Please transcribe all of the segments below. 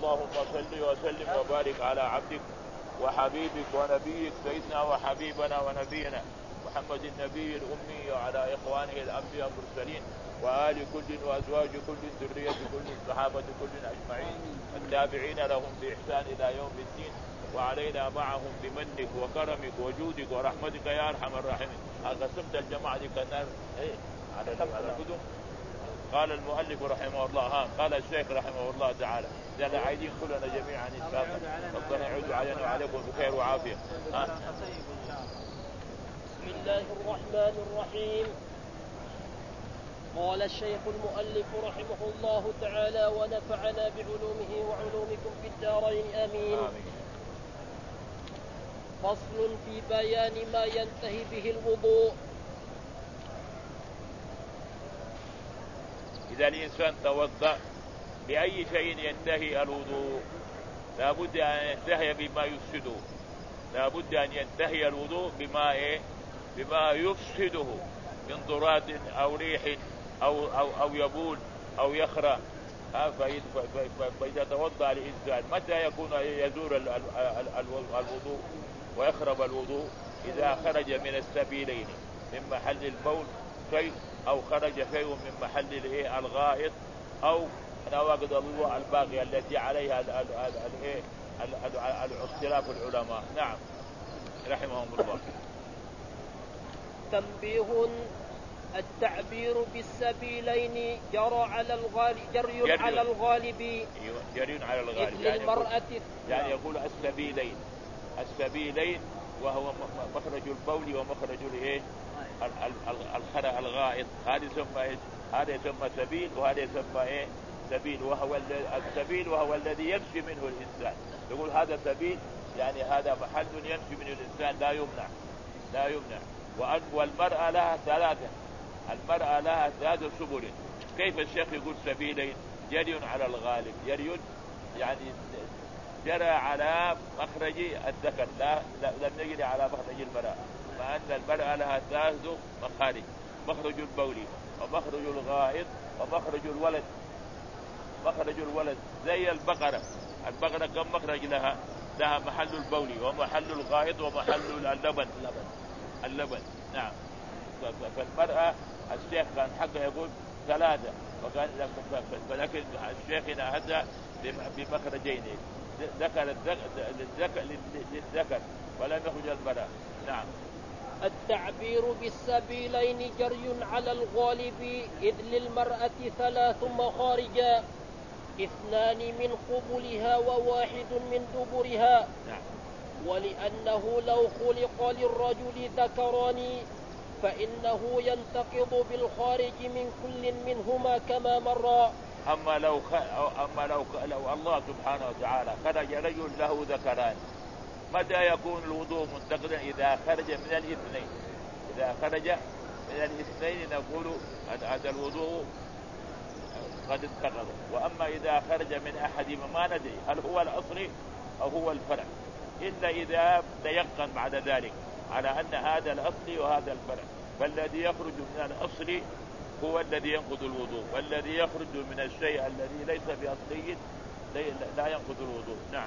اللهم صل وسلم وبارك على عبدك وحبيبك ونبيك سيدنا وحبيبنا ونبينا محمد النبي الأمي وعلى إخوانه الأنبياء المرسلين وآل كل وأزواج كل ذرية كل صحابة كل أجمعين التابعين لهم بإحسان إلى يوم الدين وعلينا معهم بمنك وكرمك وجودك ورحمتك يا أرحم الراحمين. قسمت الجماعة دي كان على القدم. قال المؤلف رحمه الله قال الشيخ رحمه الله تعالى جل عايدين كلنا جميعا إن شاء الله ربنا يعود علينا وعليكم بخير وعافية. بسم الله الرحمن الرحيم. قال الشيخ المؤلف رحمه الله تعالى ونفعنا بعلومه وعلومكم في الدارين آمين. فصل في بيان ما ينتهي به الوضوء. إذا الإنسان توضأ بأي شيء ينتهي الوضوء لا بد أن ينتهي بما يفسده، لا بد أن ينتهي الوضوء بما يفسده من ضرات أو ريح أو يبول أو يخرى. فإذا توضأ الإنسان متى يكون يزور الوضوء ويخرب الوضوء؟ إذا خرج من السبيلين من محل البول شيء أو خرج شيء من محل الغائط أو نواقض الوضوء الباقية التي عليها اختلاف العلماء. نعم رحمهم الله. تنبيه: التعبير بالسبيلين جرى على الغالب جري على الغالب يعني يقول السبيلين وهو مخرج البول ومخرج الغائط. هذا يسمى سبيل وهذا يسمى سبيل، وهو السبيل وهو الذي يمشي منه الإنسان. يقول هذا سبيل يعني هذا محل يمشي منه الإنسان لا يمنع. والمرأة لها ثلاثة، المرأة لها ثلاثة سبل. كيف الشيخ يقول سبيلين؟ جري على الغالب، جري يعني جرى على مخرج الذكر، لم يجري على مخرج المرأة، مع أن المرأة لها ثلاث مخارج: مخرج البول ومخرج الغائط ومخرج الولد. مخرج الولد زي البقرة كم مخرج لها محل البول ومحل الغائط ومحل اللبن. نعم. فالمرأة الشيخ كان حقه يقول ثلاثة، ولكن الشيخنا هذا بمخرجين، ذكر للذكر ولم يخرج المرأة. نعم. التعبير بالسبيلين جري على الغالب، إذ للمرأة ثلاث مخارج، 2 من قبلها وواحد من دبرها. نعم. ولأنه لو خلق للرجل ذكران فإنه ينتقض بالخارج من كل منهما كما مر. أما لو الله سبحانه وتعالى خرج رجل له ذكران، متى يكون الوضوء منتقدا؟ إذا خرج من الاثنين. إذا خرج من الاثنين نقول هذا الوضوء قد انتقض. وأما إذا خرج من أحدهما ما ندري هل هو الأصل أو هو الفرع، إلا إذا تيقن بعد ذلك على أن هذا الأصل وهذا الفرع. فالذي يخرج من الأصل هو الذي ينقض الوضوء، والذي يخرج من الشيء الذي ليس بأصلي لا ينقض الوضوء. نعم.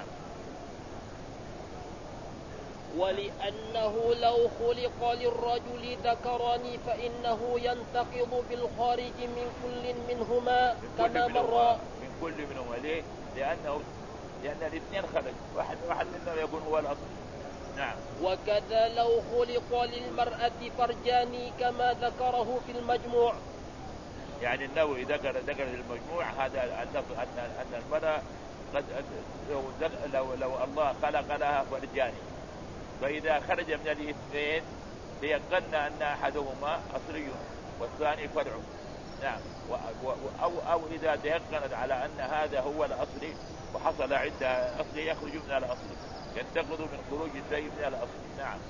ولأنه لو خلق للرجل ذكران فإنه ينتقض بالخارج من كل منهما كما مر. من كل منهما. ليه؟ لأن الاثنين خرج، واحد منهم يكون هو الأصل. نعم. وكذا لو خلق للمرأة فرجان كما ذكره في المجموع. يعني النووي ذكر المجموع هذا أن المرأة قد لو الله خلق لها فرجان، فإذا خرج من الاثنين ليقلنا أن أحدهما أصلي والثاني فرع. نعم. أو إذا تيقنت على أن هذا هو الأصل وحصل عندها أصل يخرج من الأصل، ينتقض من خروج الشيء من الأصل. نعم.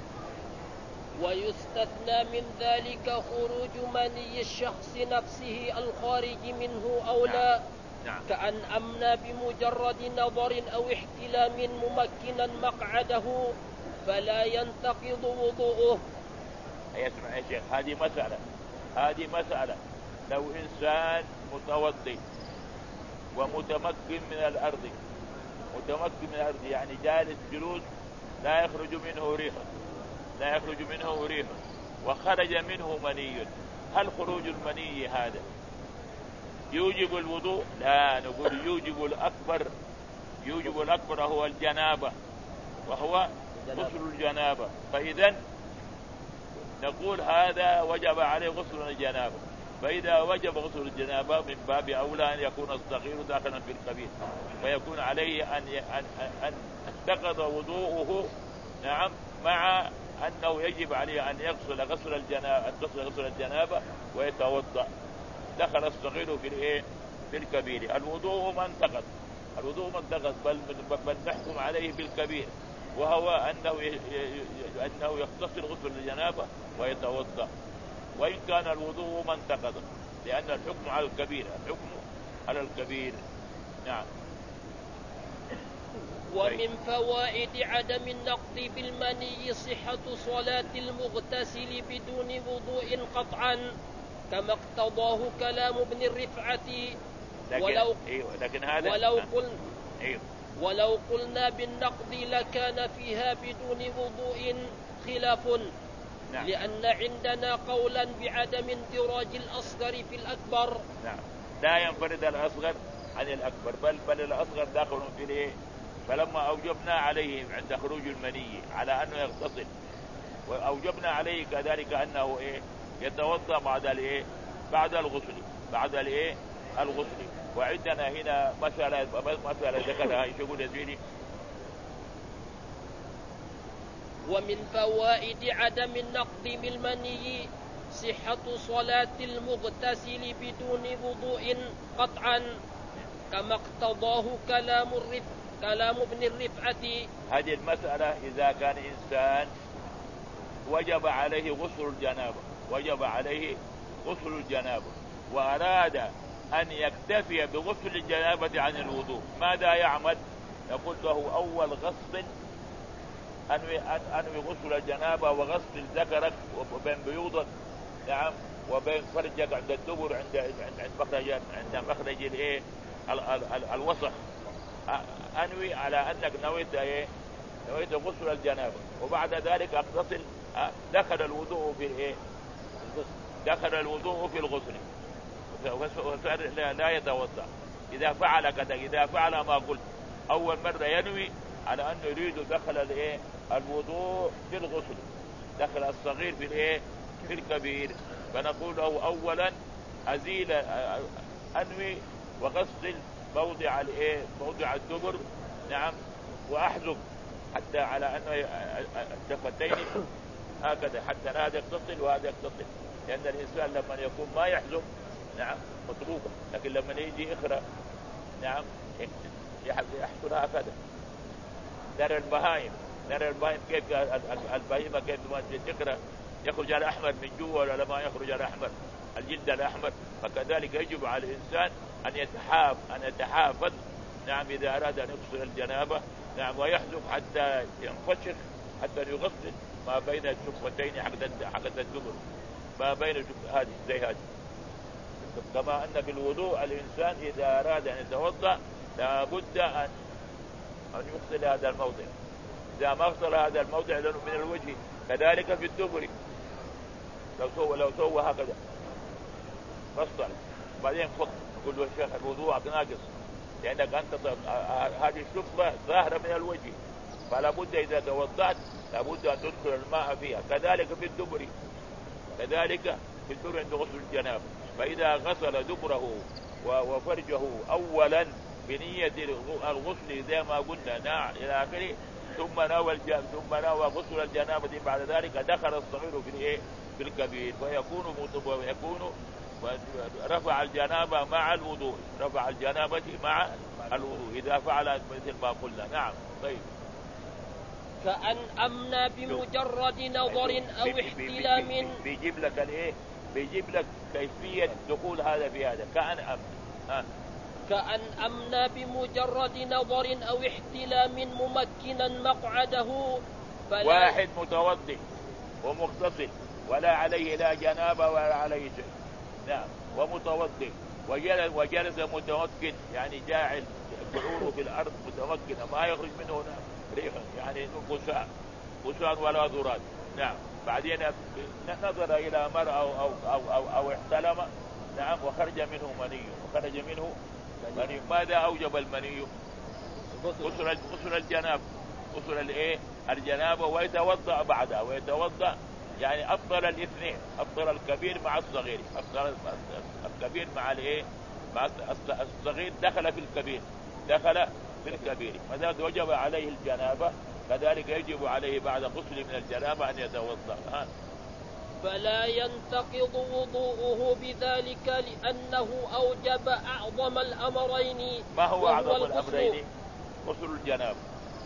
ويستثنى من ذلك خروج مني الشخص نفسه الخارج منه أو لا. نعم. كأن أمنى بمجرد نظر أو احتلام ممكنا مقعده فلا ينتقض وضوءه. اسمع يا شيخ، هذه مسألة لو إنسان متوضي ومتمكن من الأرض. متمكن من الأرض يعني جالس جلوس لا يخرج منه ريح، لا يخرج منه ريح، وخرج منه مني. هل خروج المني هذا يوجب الوضوء؟ لا، نقول يوجب الأكبر. يوجب الأكبر هو الجنابة، وهو غسل الجنابة. فإذا نقول هذا وجب عليه غسل الجنابة. فإذا وجب غسل الجنابة من باب أولى أن يكون الصغير داخلا في الكبير، فيكون عليه أن انتقض وضوءه، نعم، مع أنه يجب عليه أن يغسل غسل الجنابة ويتوضأ. دخل الصغير في الكبير. الوضوء ما انتقض، الوضوء ما انتقض، بل نحكم عليه بالكبير، وهو أنه يغتسل غسل الجنابة ويتوضأ، وإن كان الوضوء ما انتقض، لأن الحكم على الكبير، الحكم على الكبير. نعم. ومن فوائد عدم النقض بالمني صحة صلاة المغتسل بدون وضوء قطعا، كما اقتضاه كلام ابن الرفعة. ولو قلنا بالنقض لكان فيها بدون وضوء خلاف. نعم. لأن عندنا قولا بعدم اندراج الأصغر في الأكبر. نعم. لا ينفرد الأصغر عن الأكبر، بل الأصغر داخل في فلما أوجبنا عليه عند خروج المني على أنه يغتسل، وأوجبنا عليه كذلك أنه يتوضأ بعد الغسل. وعندنا هنا مسألة ذكرها، ايش يقول يا زيني؟ ومن فوائد عدم النقض بالمني صحة صلاة المغتسل بدون وضوء قطعا، كما اقتضاه كلام ابن الرفعة. هذه المسألة إذا كان إنسان وجب عليه غسل الجنابة وأراد أن يكتفي بغسل الجنابة عن الوضوء، ماذا يعمل؟ يقول له أول غسل أنوي غسل الجنابة وغسل ذكرك وبين بيوضك، نعم، وبين فرجك عند الدبر، عند مخرج الوسط. أنوي على أنك نويت غسل الجنابة، وبعد ذلك أغتسل. دخل الوضوء في الغسل لا يتوضأ. إذا فعل كذا، إذا فعل ما قلت أول مرة ينوي على أنه يريد دخل الوضوء في الغسل، دخل الصغير في الكبير، فنقول له أولا أنوي وغسل موضع الدبر، نعم، وأحذف حتى على أنه الشفتين هكذا، حتى هذا يغتسل وهذا يغتسل، لأن الإنسان لما يكون ما يحذف، نعم، مطلوبة، لكن لما يجي إخرى، نعم، يحصل هكذا. نرى البهائم كيف البهيمة كيف ما تقرأ يخرج الأحمر من جوا ولا ما يخرج الأحمر، الجلد الأحمر. فكذلك يجب على الإنسان أن يتحافظ، نعم، إذا أراد أن يغسل الجنابة، نعم، ويحذف حتى ينفشخ، حتى يغسل ما بين الشفتين حق الدبر، ما بين هذه زي هذه. كما أن في الوضوء الإنسان إذا أراد أن يتوضأ لابد أن يغسل هذا الموضع، إذا ما غسل هذا الموضع من الوجه، كذلك في الدبر لو سوى هكذا فصل بعدين فك، يقول له الشيخ الوضوء ناقص، لأنك أنت هذه الشفة ظاهرة من الوجه، فلا بد إذا توضأت لابد أن تدخل الماء فيها. كذلك في الدبر، عند غسل الجنابة، فإذا غسل دبره وفرجه أولا بنية الغسل زي ما قلنا إلى آخره، ثم نوى غسل الجنابة بعد ذلك، دخل الصغير في الكبير، ويكون رفع الجنابة مع الوضوء، إذا فعل مثل ما قلنا. نعم. طيب، كأن أمنى بمجرد نظر أو احتلام. بيجيب لك كيفية دخول هذا في هذا. كأن أمنى بمجرد نظر أو احتلام ممكنا مقعده، واحد متوضئ ومغتسل ولا عليه لا جنابة ولا عليه شيء، نعم، ومتوضئ وجلس متمكن، يعني جاعل قعوده في الارض متمكنه ما يخرج منه ريح، يعني غثاء ولا ذرات. نعم. بعدين نظر الى مرأة او احتلم، نعم، وخرج منه مني. ماذا اوجب المني؟ غسل الجنابه، الجنابه، ويتوضا بعدها، يعني افضل الاثنين، افضل الكبير مع الصغير، افضل الكبير مع مع الصغير دخل في الكبير. ما وجب عليه الجنابه كذلك يجب عليه بعد غسل من الجنابه ان يتوضا. فلا ينتقض وضوءه بذلك لأنه أوجب أعظم الأمرين. ما هو أعظم الأمرين؟ غسل الجنابة،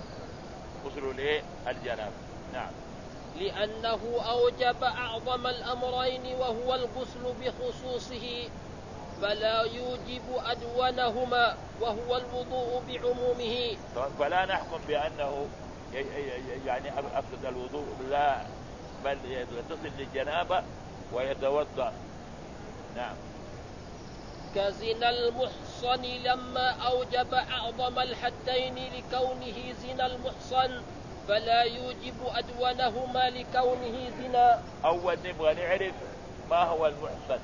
الجنابة. نعم. لأنه أوجب أعظم الأمرين وهو الغسل بخصوصه، فلا يوجب أدونهما وهو الوضوء بعمومه. فلا نحكم بأنه يعني أفسد الوضوء، لا، بل يتصل للجنابة ويتوضأ. نعم. كزنا المحصن لما أوجب أعظم الحدين لكونه زنا المحصن، فلا يوجب أدونهما لكونه زنا. أول نبغى نعرف ما هو المحصن.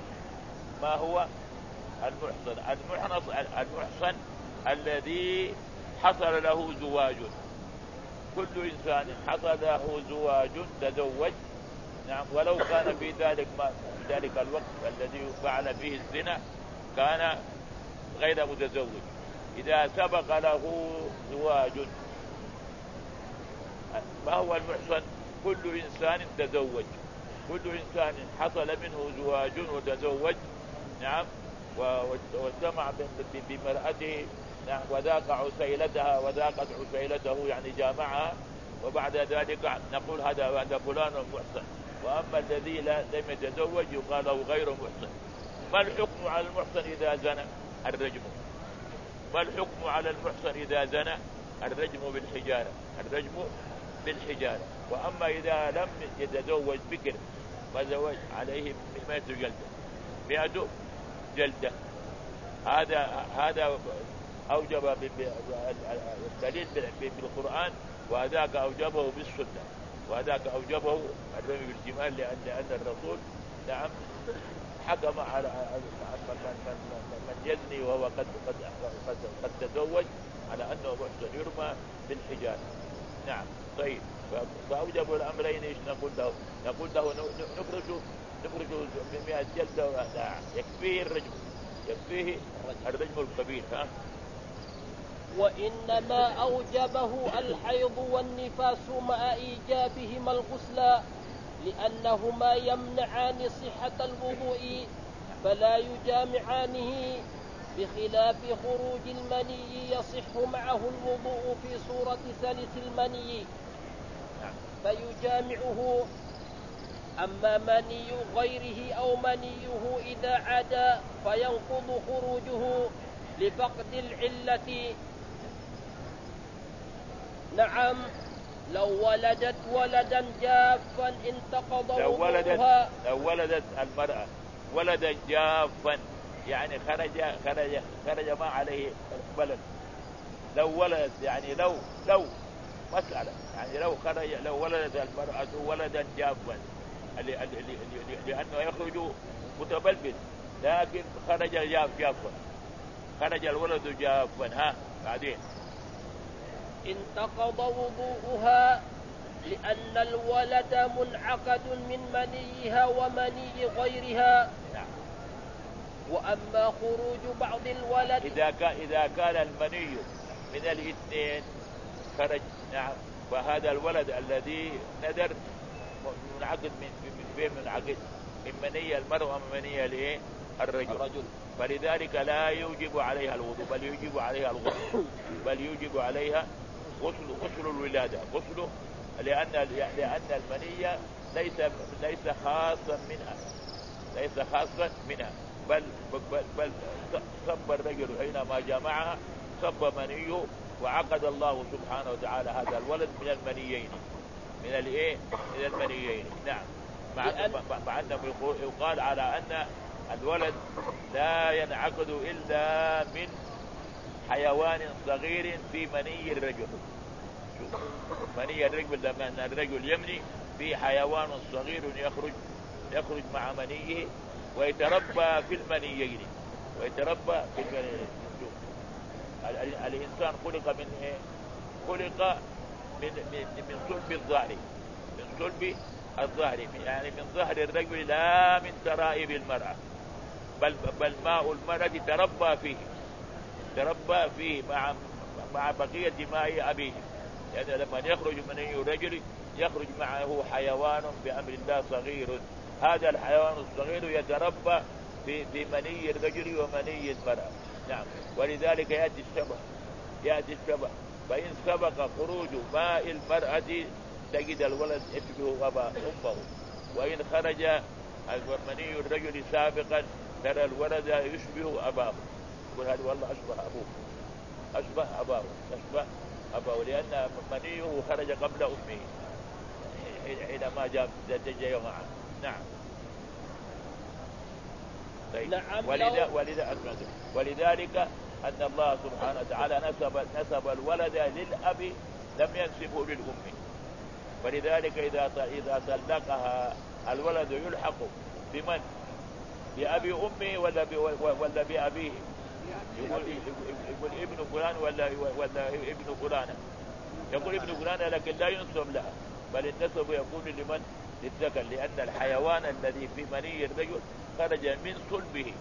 المحصن الذي حصل له زواج. كل إنسان حصل له زواج تزوج، نعم، ولو كان في ذلك الوقت الذي فعل فيه الزنا كان غير متزوج. إذا سبق له زواج، ما هو المحصن؟ كل إنسان تزوج، كل إنسان حصل منه زواج وتزوج، نعم، واجتمع بمرأته، نعم، وذاق عسيلتها وذاقت عسيلته، يعني جامعها، وبعد ذلك نقول هذا فلان محصن. وأما الذي لم يتزوج يقال له غير محصن. ما الحكم على المحصن إذا زنى؟ الرجم. ما الحكم على المحصن إذا زنى؟ الرجم بالحجارة. وأما إذا لم يتزوج بكر وزوج عليه 100 جلدة. هذا أوجب الدليل بالقرآن، وهذاك أوجبه بالسنة، وهذاك أوجبه الرمي بالجمال، لأن الرسول، نعم، حكم على من يزني وهو قد تزوج على أنه محصن يرمى بالحجارة. نعم. طيب، فأوجبوا الأمرين. إيش نقول له؟ نخرجه ب100 جلدة. لا، يكفيه الرجم الكبير. وإنما أوجبه الحيض والنفاس مع إيجابهما الغسل، لأنهما يمنعان صحة الوضوء فلا يجامعانه، بخلاف خروج المني يصح معه الوضوء في صورة سلس المني فيجامعه. أما مني غيره أو منيه إذا عدا فينقض خروجه لفقد العلة. نعم، لو ولدت ولدا جافا انتقض وضوءها. لو ولدت المرأة ولدا جافا، يعني خرج ما عليه بلد. لو ولدت، يعني لو مسألة، يعني لو ولدت المرأة ولدا جافا، لأنه يخرج متبلبل، لكن خرج جافا، خرج الولد جافا. بعدين انتقض وضوءها لأن الولد منعقد من منيها ومني غيرها. نعم. وأما خروج بعض الولد إذا كان المني من الاثنين خرج، نعم، فهذا الولد الذي ندر منعقد من فين؟ منعقد من مني المرأة ومن مني الرجل. فلذلك لا يوجب عليها الوضوء، بل يوجب عليها غسل الولادة، غسله، لأن المني ليس خاصا منها، بل صب الرجل حينما جمعها صب منيه، وعقد الله سبحانه وتعالى هذا الولد من المنيين، من المنيين. نعم. مع أنه يقال على أن الولد لا ينعقد إلا من حيوان صغير في مني الرجل. مني الرجل لما الرجل يمني في حيوان صغير يخرج مع منيه ويتربى في المنيين، ويتربى في المنيين. الإنسان خلق من إيه؟ خلق من صلب الظهر، من صلب الظهر، يعني من ظهر الرجل لا من ترائب المرأة، بل ماء المرأة تربى فيه مع بقية ماء أبيه. يعني لما يخرج مني الرجل يخرج معه حيوان بأمر الله صغير، هذا الحيوان الصغير يتربى في مني الرجل ومني المرأة. نعم. ولذلك يأتي الشبه، فإن سبق خروج ماء المرأة تجد الولد يشبه أمه، وإن خرج مني الرجل سابقا ترى الولد يشبه أباه. يقول هذا والله أشبه أباه لأن منيه خرج قبل أمه حينما جاء معه. نعم. طيب. نعم. ولذلك أن الله سبحانه وتعالى نسب الولد للأب لم ينسبه للأم. ولذلك إذا طلقها الولد يلحق بمن؟ بأبي أمه ولا بأبيه؟ يقول ابن فلان ولا ابن فلانة، يقول ابن فلانة لكن لا ينسب لها، بل النسب يكون لمن؟ للذكر، لأن الحيوان الذي في مني الرجل خرج من صلبه،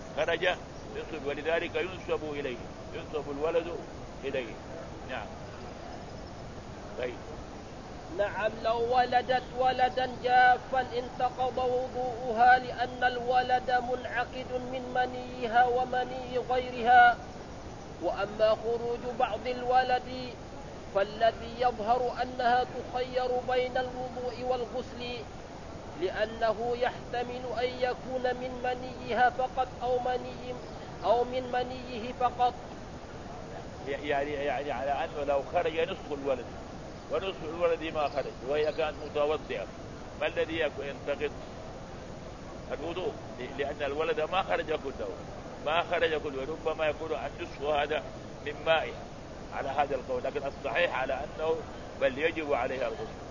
ولذلك ينسب الولد إليه. نعم. طيب. نعم. لو ولدت ولدا جافا انتقض وضوءها لأن الولد منعقد من منيها ومني غيرها. وأما خروج بعض الولد فالذي يظهر أنها تخير بين الوضوء والغسل، لأنه يحتمل أن يكون من منيها فقط أو من منيه فقط. يعني على أنه لو خرج نصف الولد ونصف الولد ما خرج وهي كانت متوضئة، ما الذي ينتقد؟ الوضوء، لأن الولد ما خرج كله، ربما يكون النصف هذا من مائها على هذا القول، لكن الصحيح على أنه بل يجب عليها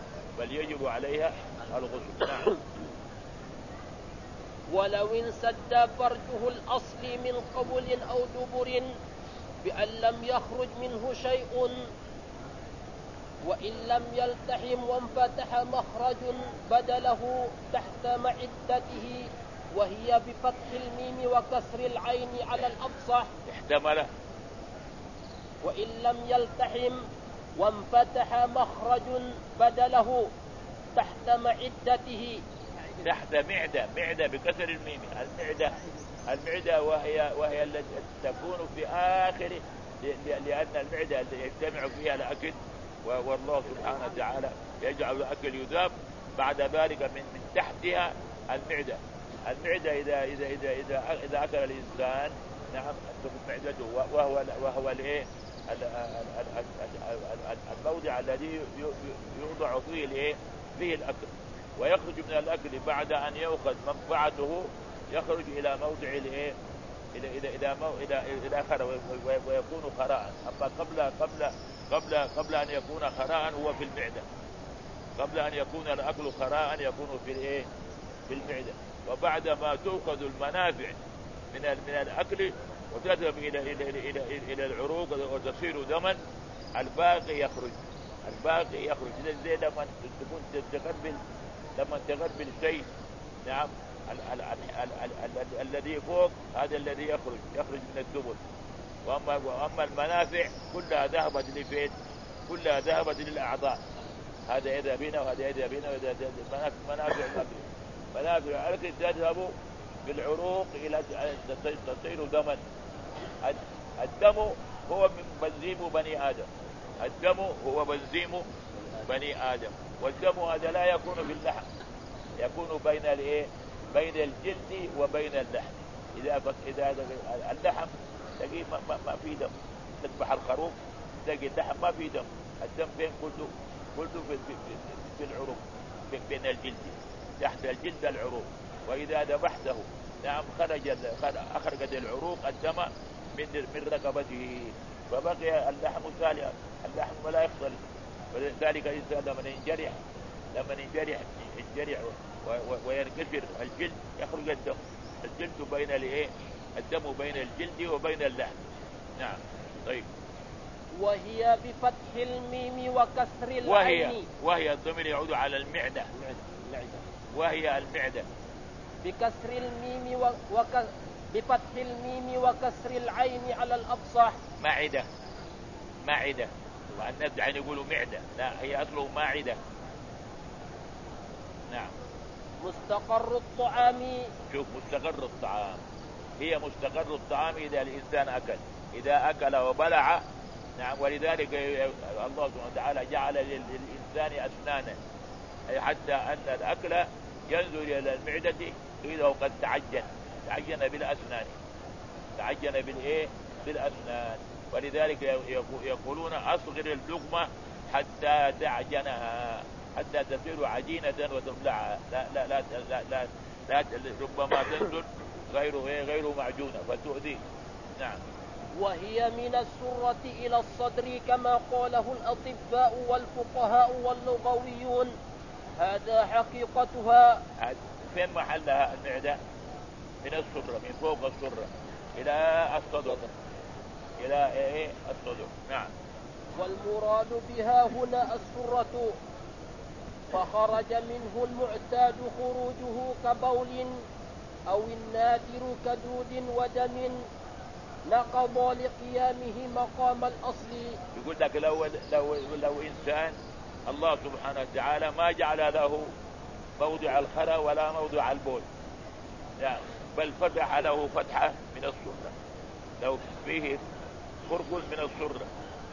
الغسل. نعم. ولو انسد فرجه الأصلي من قبل أو دبر بأن لم يخرج منه شيء، وإن لم يلتحم وانفتح مخرج بدله تحت معدته، وهي بفتح الميم وكسر العين على الأفصح. احتمله. وإن لم يلتحم وانفتح مخرج بدله تحت معدته. تحت معدة بكسر الميم. المعدة وهي التي تكون في آخر، لأن المعدة يجتمع فيها الأكل، والله سبحانه وتعالى يجعل الأكل يذاب بعد ذلك من تحتها المعدة. إذا أكل الإنسان نعم معدته، وهو الإيه الموضع الذي يوضع فيه الأكل، ويخرج من الأكل بعد أن يأخذ منفعته، يخرج إلى موضع الإيه إلى خراء ويكون خراء. أما قبل أن يكون خراء هو في المعدة، قبل أن يكون الأكل خراء يكون في المعدة. وبعد ما تأخذ المنافع من الأكل وتذهب إلى العروق وتصير دما، الباقي يخرج. زي لما تغربل شيء نعم الذي فوق هذا الذي يخرج من الدبر. وأما المنافع كلها ذهبت لفين؟ كلها ذهبت للأعضاء، هذا يذهب هنا وهذا يذهب هنا، منافع الأكل. منافع الأكل تذهب بالعروق إلى تصير دما. الدم هو من بنزيم بني آدم، الدم هو بنزيم بني آدم، والدم هذا لا يكون في اللحم، يكون بين الجلد وبين اللحم. إذا اللحم تجي ما في دم، تذبح الخروف تجي اللحم ما في دم، الدم فين؟ كله في العروق، بين الجلد، تحت الجلد العروق. وإذا ذبحته نعم أخرجت العروق الدم من رقبته، فبقي اللحم سالما، اللحم ولا يفصل. ولذلك الإنسان لما ينجرح وينكسر الجلد يخرج الدم، الجلد بين الدم بين الجلد وبين اللحم. نعم. طيب. وهي بفتح الميم وكسر العين. وهي الضمير يعود على المعدة. وهي المعدة. بكسر الميم بفتح الميم وكسر العين على الأفصح. معدة. والناس يعني يقولوا معدة، لا هي أصله ماعدة. نعم. مستقر الطعام. شوف، مستقر الطعام، هي مستقر الطعام إذا الإنسان أكل، إذا أكل وبلع. نعم. ولذلك الله سبحانه وتعالى جعل للإنسان أسنانا، أي حتى أن الأكل ينزل إلى المعدة إذا قد تعجن بالأسنان، بالأسنان. ولذلك يقولون أصغر اللقمة حتى تعجنها، حتى تصير عجينة وتبلعها. لا ربما تنزل غير معجونة فتؤذي. نعم. وهي من السرة إلى الصدر كما قاله الأطباء والفقهاء واللغويون، هذا حقيقتها. فين محلها المعدة؟ من السرة، من فوق السرة إلى الصدر، الصدر. نعم. والمراد بها هنا السرة، فخرج منه المعتاد خروجه كبول أو النادر كدود ودم نقض لقيامه مقام الأصل. يقول لك لو إنسان الله سبحانه وتعالى ما جعل له موضع الخرى ولا موضع البول، يعني بل فتح له فتحة من السرة، لو فيه خرج من السرة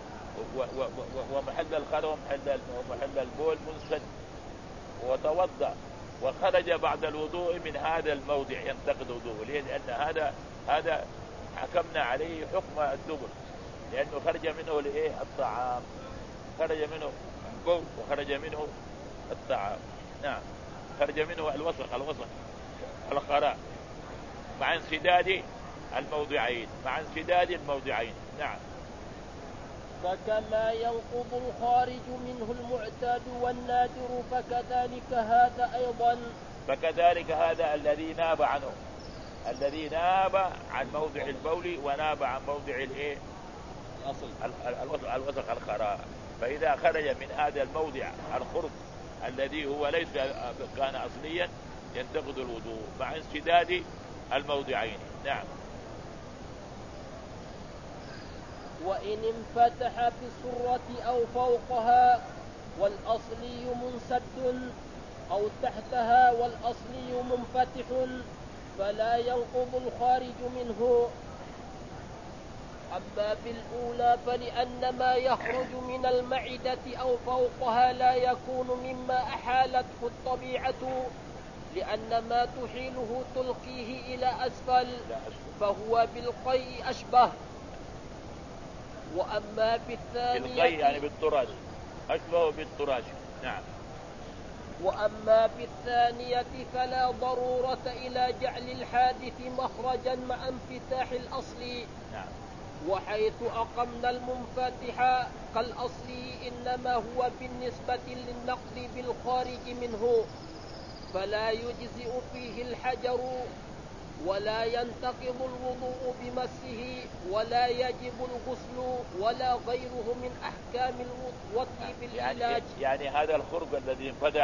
ومحل الخرى ومحل البول منسد، وتوضأ وخرج بعد الوضوء من هذا الموضع ينتقد وضوءه، لأن هذا حكمنا عليه حكم الدبر، لأنه خرج منه الطعام، خرج منه البول وخرج منه الطعام. نعم. خرج منه الوسخ الخراء مع انسداد الموضعين. نعم. فكما ينقض الخارج منه المعتاد والنادر فكذلك هذا أيضا. فكذلك هذا الذي ناب عن موضع البول وناب عن موضع الوسخ الخراء، فإذا خرج من هذا الموضع الخرج الذي هو ليس كان أصليا ينتقض الوضوء مع انسداد الموضعين. نعم. وإن انفتح في السرة أو فوقها والأصلي منسد أو تحتها والأصلي منفتح فلا ينقض الخارج منه. أما بالأولى فلأن ما يخرج من المعدة أو فوقها لا يكون مما أحالته الطبيعة، لأن ما تحيله تلقيه إلى أسفل فهو بالقيء أشبه. وأما بالثانية بالقيء يعني بالتراش، أشبه بالتراش. نعم. وأما بالثانية فلا ضرورة إلى جعل الحادث مخرجا مع انفتاح الأصل. نعم. وحيث أقمنا المنفتح كالأصل إنما هو بالنسبة للنقض بالخارج منه، فلا يجزئ فيه الحجر ولا ينتقض الوضوء بمسه ولا يجب الغسل ولا غيره من أحكام الوضوء بالعلاج. يعني هذا الخرج الذي انفتح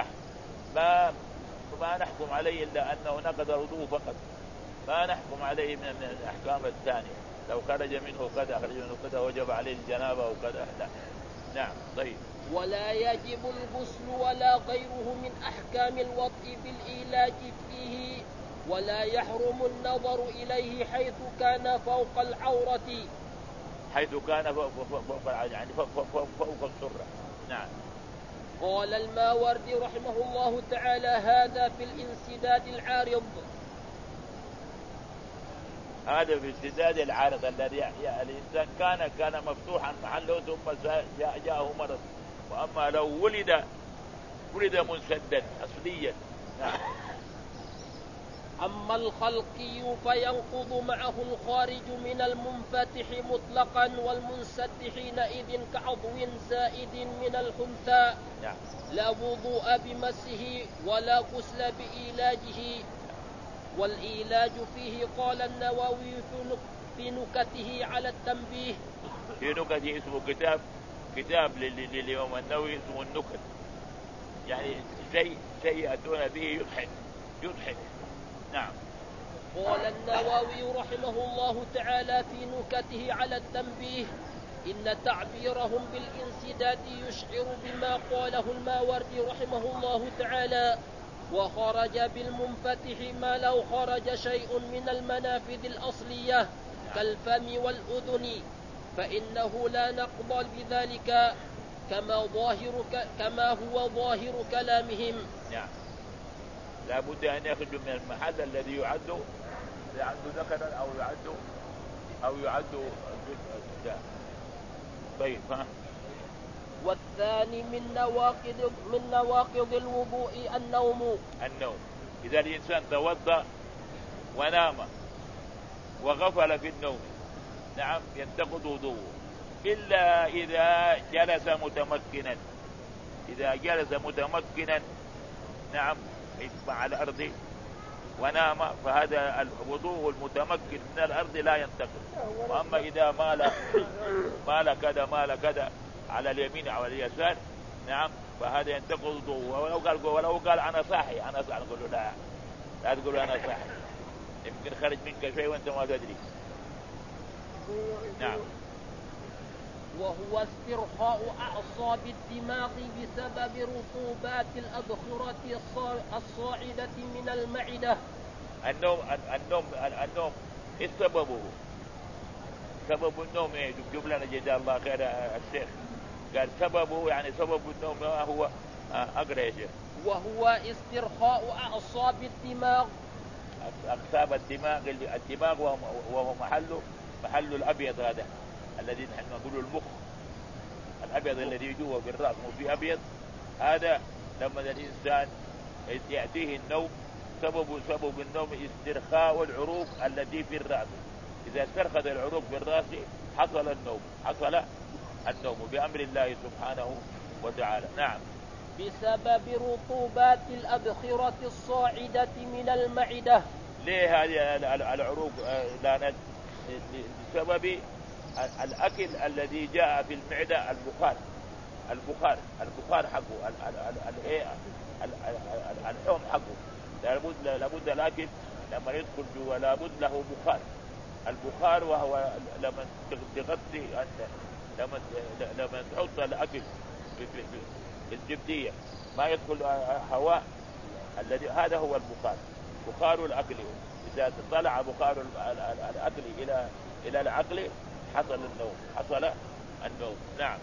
ما نحكم عليه إلا أنه نقض الوضوء فقط، ما نحكم عليه من الأحكام الثانية، لو خرج منه كذا وجب عليه الجنابة وكذا لا. نعم. طيب. ولا يجب الغسل ولا غيره من أحكام الوضع بالعلاج فيه، ولا يحرم النظر إليه حيث كان فوق العورة، حيث كان فوق يعني فوق السرة. نعم. قال الماوردي رحمه الله تعالى هذا في الانسداد العارض. هذا في الانسداد العارض الذي الإنسان كان مفتوحا محله ثم جاءه مرض. وأما لو ولد منسدا أصليا. نعم. أما الخلقي فينقض معه الخارج من المنفتح مطلقا والمنسد حينئذ كعضو زائد من الخنثى لا وضوء بمسه ولا غسل بإيلاجه. والإيلاج فيه قال النووي في نكته على التنبيه. في نكته اسمه كتاب للإمام النووي اسمه النكت، يعني شيء يأتون به يضحك. نعم. قال النووي رحمه الله تعالى في نكته على التنبيه: إن تعبيرهم بالانسداد يشعر بما قاله الماوردي رحمه الله تعالى: وخرج بالمنفتح ما لو خرج شيء من المنافذ الأصلية كالفم والأذن، فإنه لا نقبل بذلك كما هو ظاهر كلامهم. نعم. لا بد أن يخرج من المحل الذي يعد ذكرا أو يعد جزءا. طيب. والثاني من نواقض الوضوء النوم. إذا الإنسان توضأ ونام وغفل في النوم، نعم، ينتقض وضوءه إلا إذا جلس متمكنا، نعم، مع الأرض ونام، فهذا الوضوء المتمكن من الأرض لا ينتقض. وأما إذا مال كذا على اليمين أو على اليسار، نعم، فهذا ينتقض وضوءه. ولو قال أنا صاحي نقول له لا تقول أنا صاحي، يمكن خرج منك شيء وأنت ما تدري. نعم. وهو استرخاء أعصاب الدماغ بسبب رطوبات الأبخرة الصاعدة من المعدة. النوم إيش سببه؟ سبب النوم إيه؟ جب لنا جزاه الله خير الشيخ. قال سببه، يعني سبب النوم هو أقرأ يا شيخ. وهو استرخاء أعصاب الدماغ. أقصاب الدماغ وهو محل الأبيض، هذا الذي نحن نقول المخ الأبيض الذي جوا في الرأس، مو في أبيض. هذا لما الإنسان يأتيه النوم، سبب النوم استرخاء العروق التي في الرأس. إذا استرخت العروق في الرأس حصل النوم بأمر الله سبحانه وتعالى. نعم. بسبب رطوبات الأبخرة الصاعدة من المعدة. ليه هذه العروق لانت؟ بسبب الأكل الذي جاء في المعدة، البخار حقه، الحوم حقه. لابد الأكل لما يدخل جوا لابد له البخار، وهو لما تغطي لما تحط الأكل في الزبدية ما يدخل هواء، هذا هو بخار الأكل. إذا طلع بخار الأكل إلى العقل حصل النوم. نعم.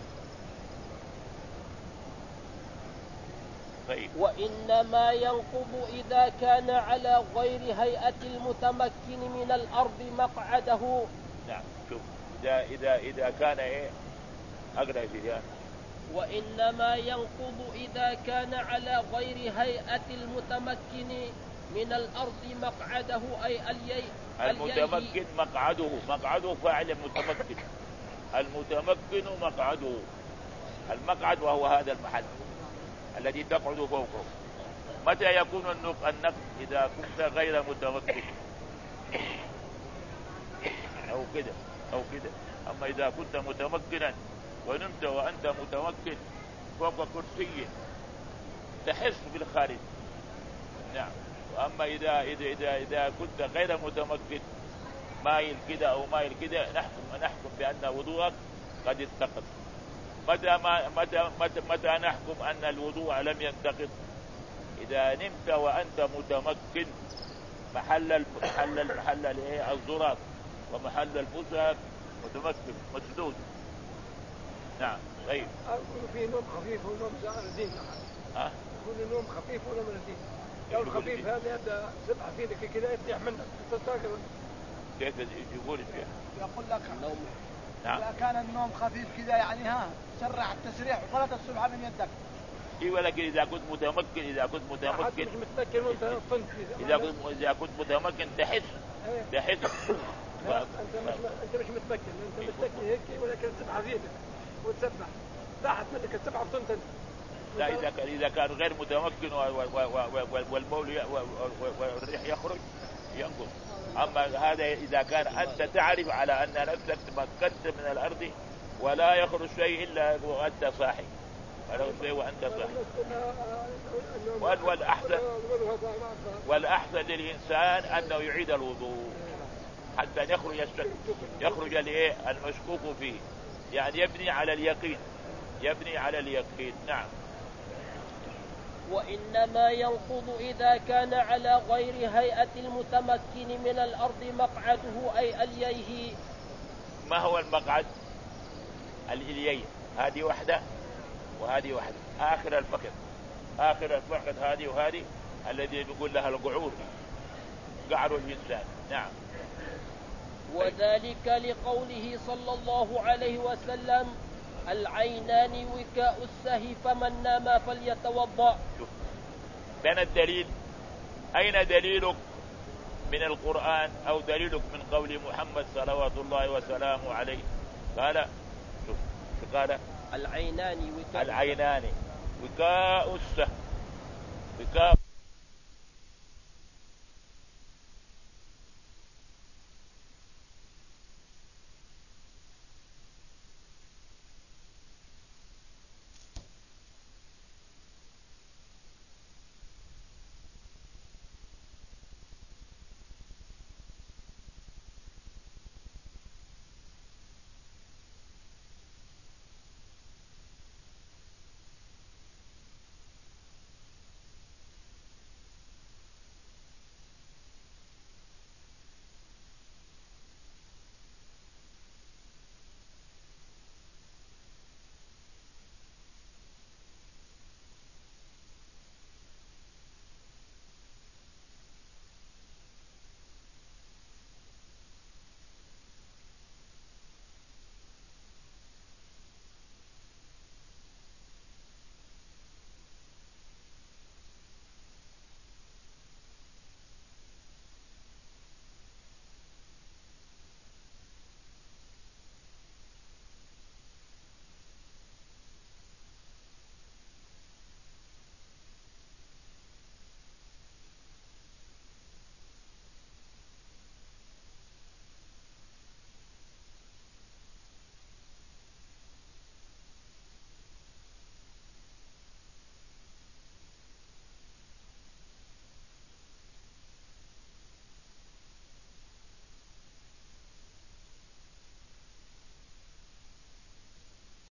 طيب. وإنما ينقض إذا كان على غير هيئة المتمكن من الأرض مقعده. نعم. شوف، إذا كان إيه أقرأ فيها. وإنما ينقض إذا كان على غير هيئة المتمكن من الأرض مقعده، أي المتمكن مقعده فاعل المتمكن مقعده. المقعد وهو هذا المحل الذي تقعد فوقه. متى يكون النقد؟ إذا كنت غير متمكن أو كده. أما إذا كنت متمكنا ونمت وأنت متمكن فوق كرسي تحس بالخارج. نعم. وأما إذا كنت غير متمكن مايل كده أو مايل كده، نحكم بأن وضوءك قد انتقض. متى نحكم أن الوضوء لم ينتقض؟ إذا نمت وأنت متمكن، محل الزرار ومحل الفساد متمكن مسدود. نعم. طيب. أقول في نوم خفيف ونوم رديء. يكون نوم خفيف ونوم رديء. لو الخفيف هذا يبدأ سبعة فينك كذا يفتح منك تستاكل. كيف يقول الشيخ؟ يقول لك النوم. نعم. إذا كان النوم خفيف كذا يعني سرع التسريح وفلت السبعة من يدك. اي ولكن اذا كنت متمكن مش متمكن وانت طنت اذا كنت متمكن تحس لا انت مش متمكن، انت متمكن هيك ولكن تسبح في يدك وتسبح راحت منك السبحه وطنت انت. لا اذا كان غير متمكن والبول والريح يخرج ينقص. اما هذا اذا كان انت تعرف على ان نفسك تمكنت من الارض ولا يخرج شيء الا وانت صاحي، والأحسن للإنسان أنه يعيد الوضوء حتى يخرج المشكوك فيه، يعني يبني على اليقين. نعم. وإنما ينقض إذا كان على غير هيئة المتمكن من الأرض مقعده أي أليه. ما هو المقعد؟ الإليين، هذه واحدة وهذه واحدة، آخر الفخذ هذه وهذه الذي يقول لها القعور، قعر الإنسان. نعم. وذلك لقوله صلى الله عليه وسلم: العينان وكاء السهي فمن نام فليتوضأ. كان الدليل، أين دليلك من القرآن أو دليلك من قول محمد صلوات الله وسلامه عليه؟ قال العينان وكاء السهي، وكاء